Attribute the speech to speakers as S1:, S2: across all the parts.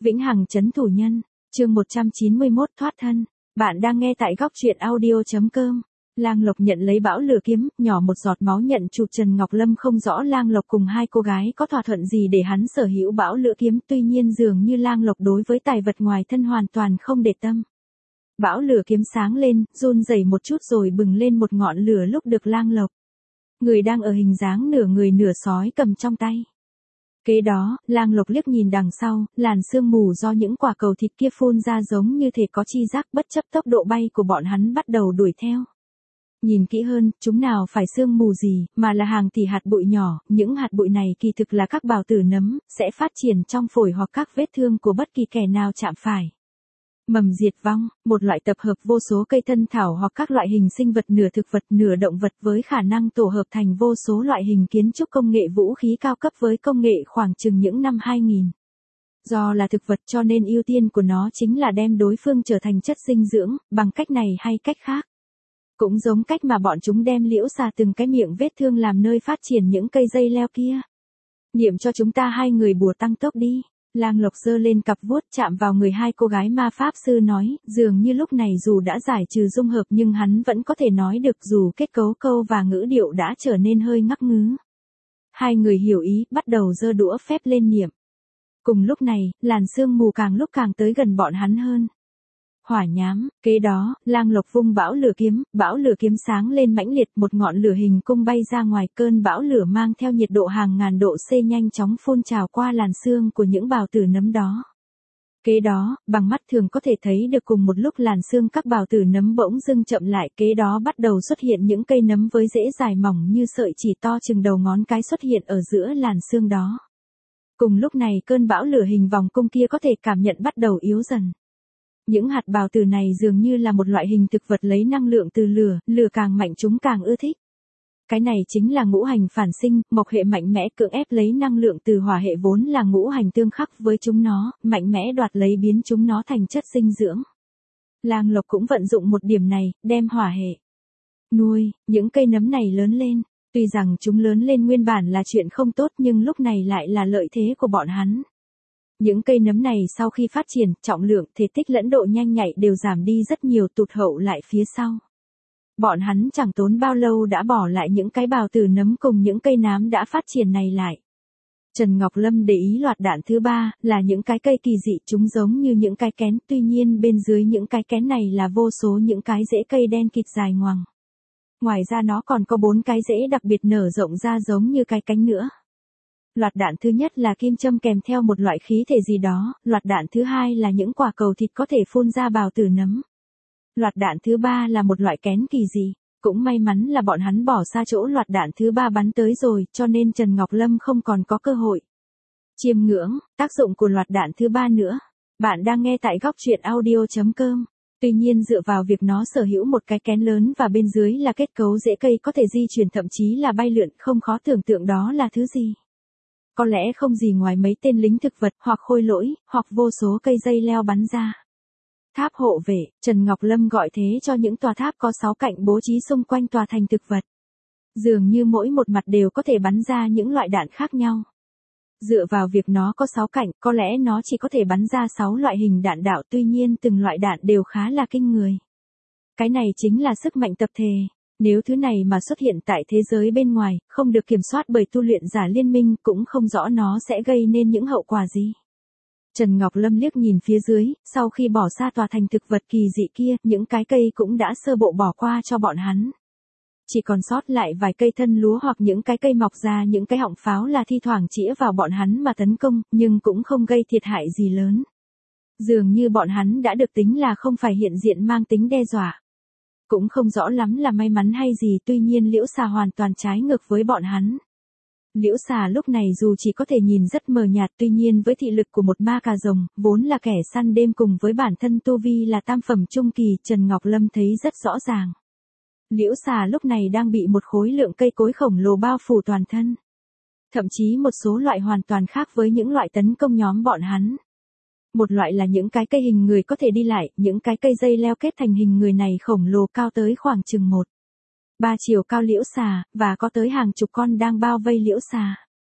S1: Vĩnh hằng trấn thủ nhân, chương 191 thoát thân. Bạn đang nghe tại góc truyện audio.com. Lang Lộc nhận lấy bão lửa kiếm, nhỏ một giọt máu nhận chụp. Trần Ngọc Lâm không rõ Lang Lộc cùng hai cô gái có thỏa thuận gì để hắn sở hữu bão lửa kiếm, tuy nhiên dường như Lang Lộc đối với tài vật ngoài thân hoàn toàn không để tâm. Bão lửa kiếm sáng lên, run rẩy một chút rồi bừng lên một ngọn lửa lúc được Lang Lộc, người đang ở hình dáng nửa người nửa sói, cầm trong tay. Kế đó, Lang Lộc liếc nhìn đằng sau, làn sương mù do những quả cầu thịt kia phun ra giống như thể có chi giác, bất chấp tốc độ bay của bọn hắn bắt đầu đuổi theo. Nhìn kỹ hơn, chúng nào phải sương mù gì, mà là hàng tỷ hạt bụi nhỏ, những hạt bụi này kỳ thực là các bào tử nấm, sẽ phát triển trong phổi hoặc các vết thương của bất kỳ kẻ nào chạm phải. Mầm diệt vong, một loại tập hợp vô số cây thân thảo hoặc các loại hình sinh vật nửa thực vật nửa động vật với khả năng tổ hợp thành vô số loại hình kiến trúc công nghệ vũ khí cao cấp với công nghệ khoảng chừng những năm 2000. Do là thực vật cho nên ưu tiên của nó chính là đem đối phương trở thành chất dinh dưỡng, bằng cách này hay cách khác. Cũng giống cách mà bọn chúng đem liễu xà từng cái miệng vết thương làm nơi phát triển những cây dây leo kia. Niệm cho chúng ta hai người bùa tăng tốc đi. Lang Lộc giơ lên cặp vuốt chạm vào người hai cô gái ma pháp sư nói, dường như lúc này dù đã giải trừ dung hợp nhưng hắn vẫn có thể nói được dù kết cấu câu và ngữ điệu đã trở nên hơi ngắc ngứ. Hai người hiểu ý, bắt đầu giơ đũa phép lên niệm. Cùng lúc này, làn sương mù càng lúc càng tới gần bọn hắn hơn. Hỏa nhám, kế đó, Lang Lộc vung bão lửa kiếm sáng lên mãnh liệt, một ngọn lửa hình cung bay ra ngoài, cơn bão lửa mang theo nhiệt độ hàng ngàn độ C nhanh chóng phun trào qua làn xương của những bào tử nấm đó. Kế đó, bằng mắt thường có thể thấy được cùng một lúc làn xương các bào tử nấm bỗng dưng chậm lại, kế đó bắt đầu xuất hiện những cây nấm với rễ dài mỏng như sợi chỉ to chừng đầu ngón cái xuất hiện ở giữa làn xương đó. Cùng lúc này cơn bão lửa hình vòng cung kia có thể cảm nhận bắt đầu yếu dần. Những hạt bào tử này dường như là một loại hình thực vật lấy năng lượng từ lửa, lửa càng mạnh chúng càng ưa thích. Cái này chính là ngũ hành phản sinh, mộc hệ mạnh mẽ cưỡng ép lấy năng lượng từ hỏa hệ vốn là ngũ hành tương khắc với chúng nó, mạnh mẽ đoạt lấy biến chúng nó thành chất dinh dưỡng. Lang Lộc cũng vận dụng một điểm này, đem hỏa hệ nuôi những cây nấm này lớn lên. Tuy rằng chúng lớn lên nguyên bản là chuyện không tốt nhưng lúc này lại là lợi thế của bọn hắn. Những cây nấm này sau khi phát triển, trọng lượng, thể tích lẫn độ nhanh nhạy đều giảm đi rất nhiều, tụt hậu lại phía sau. Bọn hắn chẳng tốn bao lâu đã bỏ lại những cái bào tử nấm cùng những cây nám đã phát triển này lại. Trần Ngọc Lâm để ý loạt đạn thứ ba, là những cái cây kỳ dị, chúng giống như những cái kén, tuy nhiên bên dưới những cái kén này là vô số những cái rễ cây đen kịt dài ngoằng. Ngoài ra nó còn có 4 cái rễ đặc biệt nở rộng ra giống như cái cánh nữa. Loạt đạn thứ nhất là kim châm kèm theo một loại khí thể gì đó, loạt đạn thứ hai là những quả cầu thịt có thể phun ra bào tử nấm. Loạt đạn thứ ba là một loại kén kỳ dị, cũng may mắn là bọn hắn bỏ xa chỗ loạt đạn thứ ba bắn tới rồi, cho nên Trần Ngọc Lâm không còn có cơ hội chiêm ngưỡng tác dụng của loạt đạn thứ ba nữa. Bạn đang nghe tại góc truyện audio.com. Tuy nhiên dựa vào việc nó sở hữu một cái kén lớn và bên dưới là kết cấu rễ cây có thể di chuyển thậm chí là bay lượn, không khó tưởng tượng đó là thứ gì. Có lẽ không gì ngoài mấy tên lính thực vật, hoặc khôi lỗi, hoặc vô số cây dây leo bắn ra. Tháp hộ vệ, Trần Ngọc Lâm gọi thế cho những tòa tháp có 6 cạnh bố trí xung quanh tòa thành thực vật. Dường như mỗi một mặt đều có thể bắn ra những loại đạn khác nhau. Dựa vào việc nó có 6 cạnh, có lẽ nó chỉ có thể bắn ra 6 loại hình đạn đạo, tuy nhiên từng loại đạn đều khá là kinh người. Cái này chính là sức mạnh tập thể. Nếu thứ này mà xuất hiện tại thế giới bên ngoài, không được kiểm soát bởi tu luyện giả liên minh, cũng không rõ nó sẽ gây nên những hậu quả gì. Trần Ngọc Lâm liếc nhìn phía dưới, sau khi bỏ xa tòa thành thực vật kỳ dị kia, những cái cây cũng đã sơ bộ bỏ qua cho bọn hắn. Chỉ còn sót lại vài cây thân lúa hoặc những cái cây mọc ra những cái họng pháo là thi thoảng chĩa vào bọn hắn mà tấn công, nhưng cũng không gây thiệt hại gì lớn. Dường như bọn hắn đã được tính là không phải hiện diện mang tính đe dọa. Cũng không rõ lắm là may mắn hay gì, tuy nhiên liễu xà hoàn toàn trái ngược với bọn hắn. Liễu xà lúc này dù chỉ có thể nhìn rất mờ nhạt, tuy nhiên với thị lực của một ma cà rồng, vốn là kẻ săn đêm cùng với bản thân tu vi là tam phẩm trung kỳ, Trần Ngọc Lâm thấy rất rõ ràng. Liễu xà lúc này đang bị một khối lượng cây cối khổng lồ bao phủ toàn thân. Thậm chí một số loại hoàn toàn khác với những loại tấn công nhóm bọn hắn. Một loại là những cái cây hình người có thể đi lại, những cái cây dây leo kết thành hình người này khổng lồ cao tới khoảng chừng 1-3 chiều cao liễu xà, và có tới hàng chục con đang bao vây liễu xà.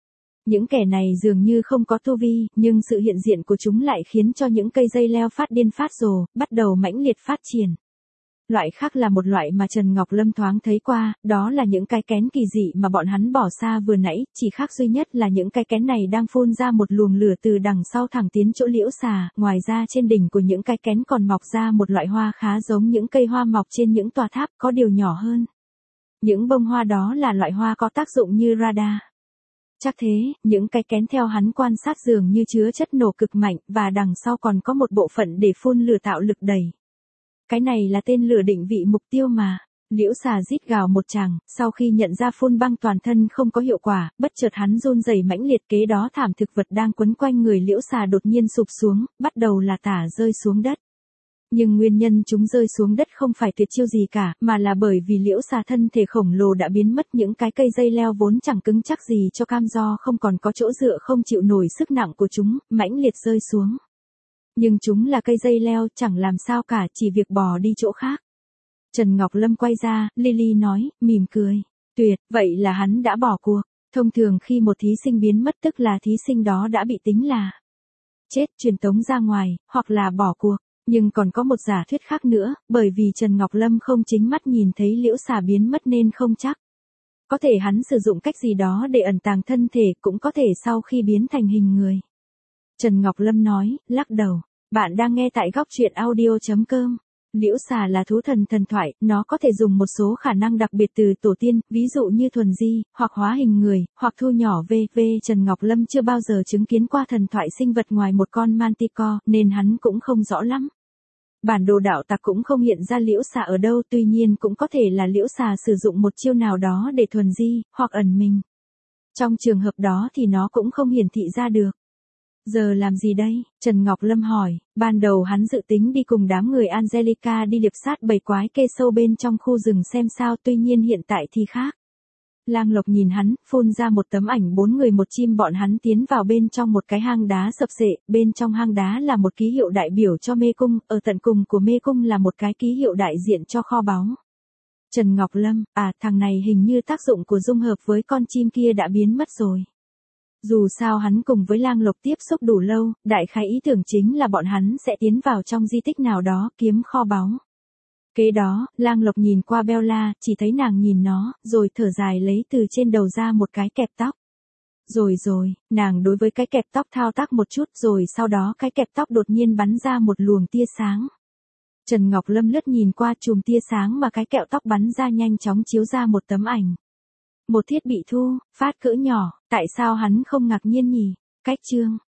S1: Những kẻ này dường như không có tu vi, nhưng sự hiện diện của chúng lại khiến cho những cây dây leo phát điên phát rồ, bắt đầu mãnh liệt phát triển. Loại khác là một loại mà Trần Ngọc Lâm thoáng thấy qua, đó là những cái kén kỳ dị mà bọn hắn bỏ xa vừa nãy, chỉ khác duy nhất là những cái kén này đang phun ra một luồng lửa từ đằng sau thẳng tiến chỗ liễu xà, ngoài ra trên đỉnh của những cái kén còn mọc ra một loại hoa khá giống những cây hoa mọc trên những tòa tháp, có điều nhỏ hơn. Những bông hoa đó là loại hoa có tác dụng như radar. Chắc thế, những cái kén theo hắn quan sát dường như chứa chất nổ cực mạnh, và đằng sau còn có một bộ phận để phun lửa tạo lực đẩy. Cái này là tên lửa định vị mục tiêu mà. Liễu xà rít gào một tràng, sau khi nhận ra phun băng toàn thân không có hiệu quả, bất chợt hắn run rẩy mãnh liệt, kế đó thảm thực vật đang quấn quanh người liễu xà đột nhiên sụp xuống, bắt đầu là tả rơi xuống đất. Nhưng nguyên nhân chúng rơi xuống đất không phải tuyệt chiêu gì cả, mà là bởi vì liễu xà thân thể khổng lồ đã biến mất, những cái cây dây leo vốn chẳng cứng chắc gì cho cam do không còn có chỗ dựa, không chịu nổi sức nặng của chúng, mãnh liệt rơi xuống. Nhưng chúng là cây dây leo, chẳng làm sao cả, chỉ việc bò đi chỗ khác. Trần Ngọc Lâm quay ra, Lily nói, mỉm cười. Tuyệt, vậy là hắn đã bỏ cuộc. Thông thường khi một thí sinh biến mất tức là thí sinh đó đã bị tính là chết, truyền tống ra ngoài, hoặc là bỏ cuộc. Nhưng còn có một giả thuyết khác nữa, bởi vì Trần Ngọc Lâm không chính mắt nhìn thấy liễu xà biến mất nên không chắc. Có thể hắn sử dụng cách gì đó để ẩn tàng thân thể, cũng có thể sau khi biến thành hình người. Trần Ngọc Lâm nói, lắc đầu. Bạn đang nghe tại góc truyện audio.com. Liễu xà là thú thần thần thoại, nó có thể dùng một số khả năng đặc biệt từ tổ tiên, ví dụ như thuần di, hoặc hóa hình người, hoặc thu nhỏ v.v. Trần Ngọc Lâm chưa bao giờ chứng kiến qua thần thoại sinh vật ngoài một con manticore, nên hắn cũng không rõ lắm. Bản đồ đạo tặc cũng không hiện ra liễu xà ở đâu, tuy nhiên cũng có thể là liễu xà sử dụng một chiêu nào đó để thuần di, hoặc ẩn mình. Trong trường hợp đó thì nó cũng không hiển thị ra được. Giờ làm gì đây? Trần Ngọc Lâm hỏi, ban đầu hắn dự tính đi cùng đám người Angelica đi liệp sát bầy quái kê sâu bên trong khu rừng xem sao, tuy nhiên hiện tại thì khác. Lang Lộc nhìn hắn, phun ra một tấm ảnh 4 người một chim, bọn hắn tiến vào bên trong một cái hang đá sập xệ, bên trong hang đá là một ký hiệu đại biểu cho mê cung, ở tận cùng của mê cung là một cái ký hiệu đại diện cho kho báu. Trần Ngọc Lâm, thằng này hình như tác dụng của dung hợp với con chim kia đã biến mất rồi. Dù sao hắn cùng với Lang Lộc tiếp xúc đủ lâu, đại khái ý tưởng chính là bọn hắn sẽ tiến vào trong di tích nào đó kiếm kho báu. Kế đó, Lang Lộc nhìn qua Bella, chỉ thấy nàng nhìn nó, rồi thở dài lấy từ trên đầu ra một cái kẹp tóc. Rồi, nàng đối với cái kẹp tóc thao tác một chút, rồi sau đó cái kẹp tóc đột nhiên bắn ra một luồng tia sáng. Trần Ngọc Lâm lướt nhìn qua chùm tia sáng mà cái kẹo tóc bắn ra, nhanh chóng chiếu ra một tấm ảnh. Một thiết bị thu phát cỡ nhỏ, tại sao hắn không ngạc nhiên nhỉ? Cách chương